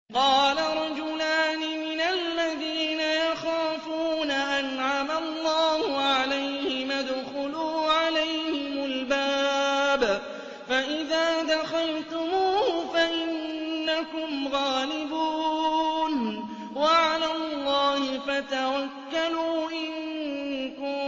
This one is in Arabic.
قَالَ رَجُلَانِ مِنَ الَّذِينَ يَخَافُونَ أَنْعَمَ اللَّهُ عَلَيْهِمُ ادْخُلُوا عَلَيْهِمُ الْبَابَ فَإِذَا دَخَلْتُمُوهُ فَإِنَّكُمْ غَالِبُونَ وَعَلَى اللَّهِ فَتَوَكَّلُوا إِن كُنتُم